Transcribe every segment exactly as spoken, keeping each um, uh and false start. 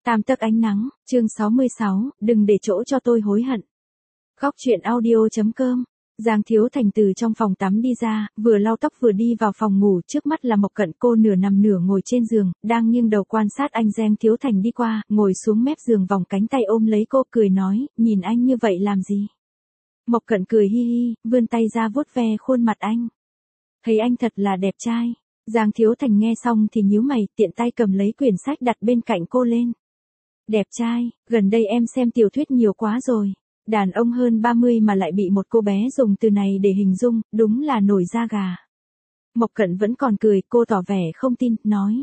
Tam tấc ánh nắng, chương sáu mươi sáu, đừng để chỗ cho tôi hối hận. Góc truyện audio.com. Giang Thiếu Thành từ trong phòng tắm đi ra, vừa lau tóc vừa đi vào phòng ngủ, trước mắt là Mộc Cận, cô nửa nằm nửa ngồi trên giường, đang nghiêng đầu quan sát anh. Giang Thiếu Thành đi qua, ngồi xuống mép giường vòng cánh tay ôm lấy cô, cười nói, nhìn anh như vậy làm gì? Mộc Cận cười hi hi, vươn tay ra vuốt ve khuôn mặt anh. Thấy anh thật là đẹp trai. Giang Thiếu Thành nghe xong thì nhíu mày, tiện tay cầm lấy quyển sách đặt bên cạnh cô lên. Đẹp trai, gần đây em xem tiểu thuyết nhiều quá rồi. Đàn ông hơn ba mươi mà lại bị một cô bé dùng từ này để hình dung, đúng là nổi da gà. Mộc Cận vẫn còn cười, cô tỏ vẻ không tin, nói.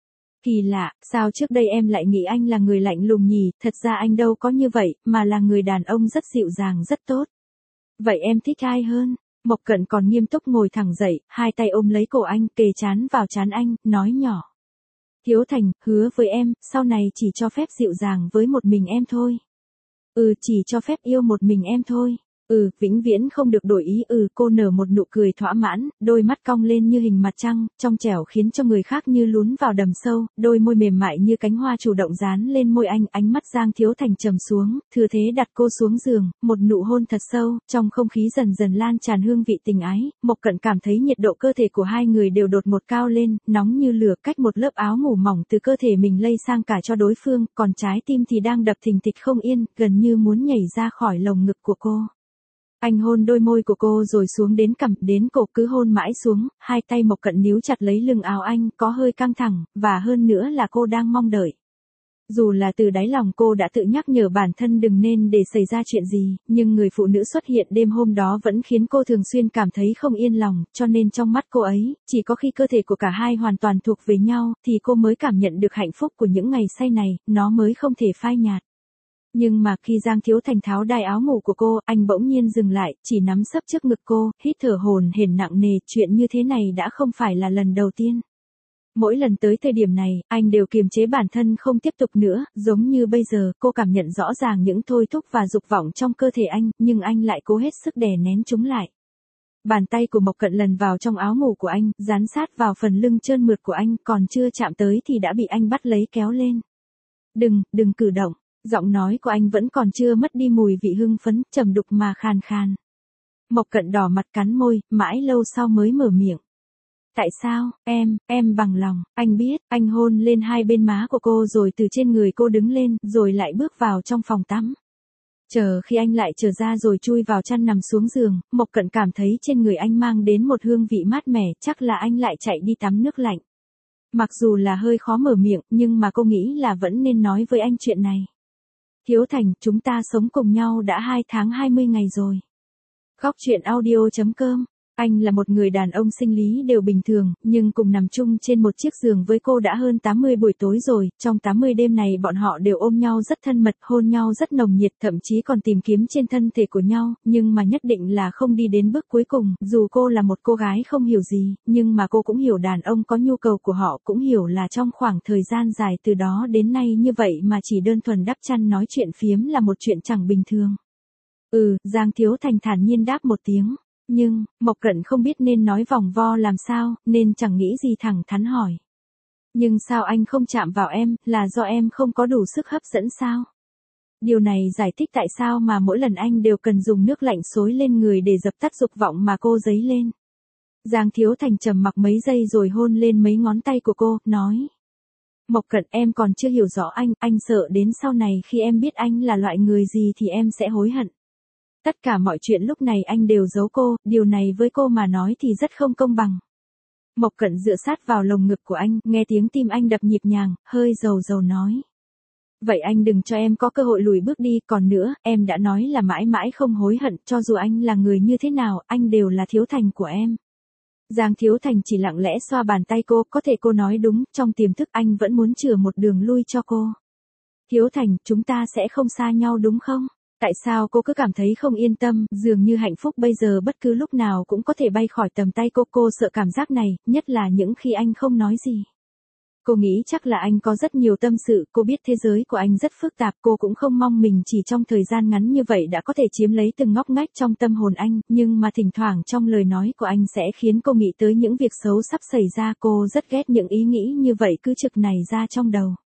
Kỳ lạ, sao trước đây em lại nghĩ anh là người lạnh lùng nhỉ, thật ra anh đâu có như vậy, mà là người đàn ông rất dịu dàng rất tốt. Vậy em thích ai hơn? Mộc Cận còn nghiêm túc ngồi thẳng dậy, hai tay ôm lấy cổ anh, kề trán vào trán anh, nói nhỏ. Thiếu Thành, hứa với em, sau này chỉ cho phép dịu dàng với một mình em thôi. Ừ, chỉ cho phép yêu một mình em thôi. Ừ, vĩnh viễn không được đổi ý. Ừ, cô nở một nụ cười thỏa mãn, đôi mắt cong lên như hình mặt trăng, trong trẻo khiến cho người khác như lún vào đầm sâu, đôi môi mềm mại như cánh hoa chủ động dán lên môi anh. Ánh mắt Giang Thiếu Thành trầm xuống, thừa thế đặt cô xuống giường, một nụ hôn thật sâu, trong không khí dần dần lan tràn hương vị tình ái. Mộc Cận cảm thấy nhiệt độ cơ thể của hai người đều đột ngột cao lên, nóng như lửa, cách một lớp áo ngủ mỏng từ cơ thể mình lây sang cả cho đối phương, còn trái tim thì đang đập thình thịch không yên, gần như muốn nhảy ra khỏi lồng ngực của cô. Anh hôn đôi môi của cô rồi xuống đến cằm, đến cổ, cứ hôn mãi xuống, hai tay Mộc Cận níu chặt lấy lưng áo anh, có hơi căng thẳng, và hơn nữa là cô đang mong đợi. Dù là từ đáy lòng cô đã tự nhắc nhở bản thân đừng nên để xảy ra chuyện gì, nhưng người phụ nữ xuất hiện đêm hôm đó vẫn khiến cô thường xuyên cảm thấy không yên lòng, cho nên trong mắt cô ấy, chỉ có khi cơ thể của cả hai hoàn toàn thuộc về nhau, thì cô mới cảm nhận được hạnh phúc của những ngày say này, nó mới không thể phai nhạt. Nhưng mà khi Giang Thiếu Thành tháo đai áo ngủ của cô, anh bỗng nhiên dừng lại, chỉ nắm sấp trước ngực cô, hít thở hổn hển nặng nề, chuyện như thế này đã không phải là lần đầu tiên. Mỗi lần tới thời điểm này, anh đều kiềm chế bản thân không tiếp tục nữa, giống như bây giờ, cô cảm nhận rõ ràng những thôi thúc và dục vọng trong cơ thể anh, nhưng anh lại cố hết sức đè nén chúng lại. Bàn tay của Mộc Cận lần vào trong áo ngủ của anh, dán sát vào phần lưng trơn mượt của anh, còn chưa chạm tới thì đã bị anh bắt lấy kéo lên. Đừng, đừng cử động. Giọng nói của anh vẫn còn chưa mất đi mùi vị hưng phấn, trầm đục mà khàn khàn. Mộc Cận đỏ mặt cắn môi, mãi lâu sau mới mở miệng. Tại sao, em, em bằng lòng, anh biết, anh hôn lên hai bên má của cô rồi từ trên người cô đứng lên, rồi lại bước vào trong phòng tắm. Chờ khi anh lại trở ra rồi chui vào chăn nằm xuống giường, Mộc Cận cảm thấy trên người anh mang đến một hương vị mát mẻ, chắc là anh lại chạy đi tắm nước lạnh. Mặc dù là hơi khó mở miệng, nhưng mà cô nghĩ là vẫn nên nói với anh chuyện này. Thiếu Thành, chúng ta sống cùng nhau đã hai tháng hai mươi ngày rồi. Góc truyện audio.com. Anh là một người đàn ông sinh lý đều bình thường, nhưng cùng nằm chung trên một chiếc giường với cô đã hơn tám mươi buổi tối rồi, trong tám mươi đêm này bọn họ đều ôm nhau rất thân mật, hôn nhau rất nồng nhiệt, thậm chí còn tìm kiếm trên thân thể của nhau, nhưng mà nhất định là không đi đến bước cuối cùng, dù cô là một cô gái không hiểu gì, nhưng mà cô cũng hiểu đàn ông có nhu cầu của họ, cũng hiểu là trong khoảng thời gian dài từ đó đến nay như vậy mà chỉ đơn thuần đắp chăn nói chuyện phiếm là một chuyện chẳng bình thường. Ừ, Giang Thiếu Thành thản nhiên đáp một tiếng. Nhưng, Mộc Cận không biết nên nói vòng vo làm sao, nên chẳng nghĩ gì thẳng thắn hỏi. Nhưng sao anh không chạm vào em, là do em không có đủ sức hấp dẫn sao? Điều này giải thích tại sao mà mỗi lần anh đều cần dùng nước lạnh xối lên người để dập tắt dục vọng mà cô dấy lên. Giang Thiếu Thành trầm mặc mấy giây rồi hôn lên mấy ngón tay của cô, nói. Mộc Cận, em còn chưa hiểu rõ anh, anh sợ đến sau này khi em biết anh là loại người gì thì em sẽ hối hận. Tất cả mọi chuyện lúc này anh đều giấu cô, điều này với cô mà nói thì rất không công bằng. Mộc Cận dựa sát vào lồng ngực của anh, nghe tiếng tim anh đập nhịp nhàng, hơi dầu dầu nói. Vậy anh đừng cho em có cơ hội lùi bước đi, còn nữa, em đã nói là mãi mãi không hối hận, cho dù anh là người như thế nào, anh đều là Thiếu Thành của em. Giang Thiếu Thành chỉ lặng lẽ xoa bàn tay cô, có thể cô nói đúng, trong tiềm thức anh vẫn muốn chừa một đường lui cho cô. Thiếu Thành, chúng ta sẽ không xa nhau đúng không? Tại sao cô cứ cảm thấy không yên tâm, dường như hạnh phúc bây giờ bất cứ lúc nào cũng có thể bay khỏi tầm tay cô, cô sợ cảm giác này, nhất là những khi anh không nói gì. Cô nghĩ chắc là anh có rất nhiều tâm sự, cô biết thế giới của anh rất phức tạp, cô cũng không mong mình chỉ trong thời gian ngắn như vậy đã có thể chiếm lấy từng ngóc ngách trong tâm hồn anh, nhưng mà thỉnh thoảng trong lời nói của anh sẽ khiến cô nghĩ tới những việc xấu sắp xảy ra, cô rất ghét những ý nghĩ như vậy cứ trực này ra trong đầu.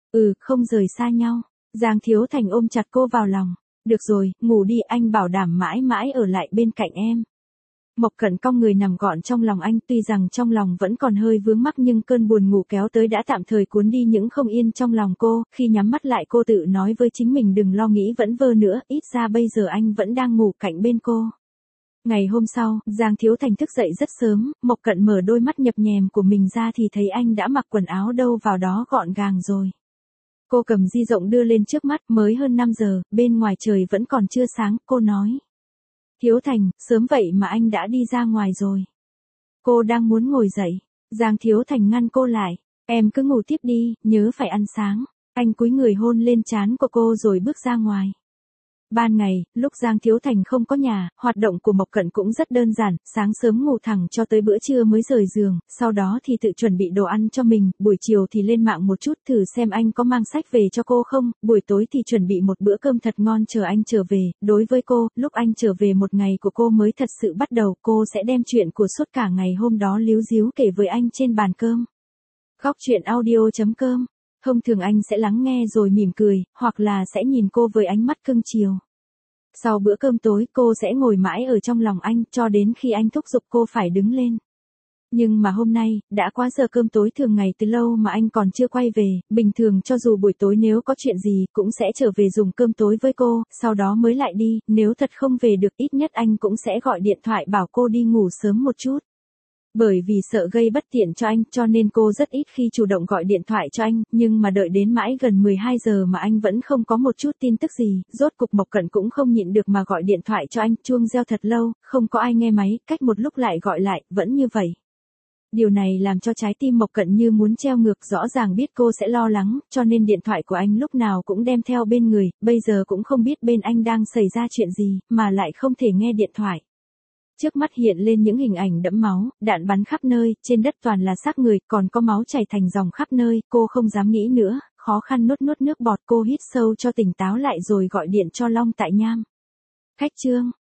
Ừ, không rời xa nhau. Giang Thiếu Thành ôm chặt cô vào lòng. Được rồi, ngủ đi, anh bảo đảm mãi mãi ở lại bên cạnh em. Mộc Cẩn cong người nằm gọn trong lòng anh, tuy rằng trong lòng vẫn còn hơi vướng mắc nhưng cơn buồn ngủ kéo tới đã tạm thời cuốn đi những không yên trong lòng cô, khi nhắm mắt lại cô tự nói với chính mình đừng lo nghĩ vẩn vơ nữa, ít ra bây giờ anh vẫn đang ngủ cạnh bên cô. Ngày hôm sau, Giang Thiếu Thành thức dậy rất sớm, Mộc Cẩn mở đôi mắt nhập nhèm của mình ra thì thấy anh đã mặc quần áo đâu vào đó gọn gàng rồi. Cô cầm di động đưa lên trước mắt, mới hơn năm giờ, bên ngoài trời vẫn còn chưa sáng, cô nói. Thiếu Thành, sớm vậy mà anh đã đi ra ngoài rồi. Cô đang muốn ngồi dậy. Giang Thiếu Thành ngăn cô lại. Em cứ ngủ tiếp đi, nhớ phải ăn sáng. Anh cúi người hôn lên trán của cô rồi bước ra ngoài. Ban ngày, lúc Giang Thiếu Thành không có nhà, hoạt động của Mộc Cẩn cũng rất đơn giản, sáng sớm ngủ thẳng cho tới bữa trưa mới rời giường, sau đó thì tự chuẩn bị đồ ăn cho mình, buổi chiều thì lên mạng một chút thử xem anh có mang sách về cho cô không, buổi tối thì chuẩn bị một bữa cơm thật ngon chờ anh trở về, đối với cô, lúc anh trở về một ngày của cô mới thật sự bắt đầu, cô sẽ đem chuyện của suốt cả ngày hôm đó líu díu kể với anh trên bàn cơm. Góc truyện audio chấm com. Thông thường anh sẽ lắng nghe rồi mỉm cười, hoặc là sẽ nhìn cô với ánh mắt cưng chiều. Sau bữa cơm tối cô sẽ ngồi mãi ở trong lòng anh cho đến khi anh thúc giục cô phải đứng lên. Nhưng mà hôm nay, đã quá giờ cơm tối thường ngày từ lâu mà anh còn chưa quay về, bình thường cho dù buổi tối nếu có chuyện gì cũng sẽ trở về dùng cơm tối với cô, sau đó mới lại đi, nếu thật không về được ít nhất anh cũng sẽ gọi điện thoại bảo cô đi ngủ sớm một chút. Bởi vì sợ gây bất tiện cho anh cho nên cô rất ít khi chủ động gọi điện thoại cho anh, nhưng mà đợi đến mãi gần mười hai giờ mà anh vẫn không có một chút tin tức gì, rốt cục Mộc Cẩn cũng không nhịn được mà gọi điện thoại cho anh, chuông reo thật lâu, không có ai nghe máy, cách một lúc lại gọi lại, vẫn như vậy. Điều này làm cho trái tim Mộc Cẩn như muốn treo ngược, rõ ràng biết cô sẽ lo lắng, cho nên điện thoại của anh lúc nào cũng đem theo bên người, bây giờ cũng không biết bên anh đang xảy ra chuyện gì, mà lại không thể nghe điện thoại. Trước mắt hiện lên những hình ảnh đẫm máu, đạn bắn khắp nơi, trên đất toàn là xác người, còn có máu chảy thành dòng khắp nơi, cô không dám nghĩ nữa, khó khăn nuốt nuốt nước bọt, cô hít sâu cho tỉnh táo lại rồi gọi điện cho Long Tại Nham. Khách Trương,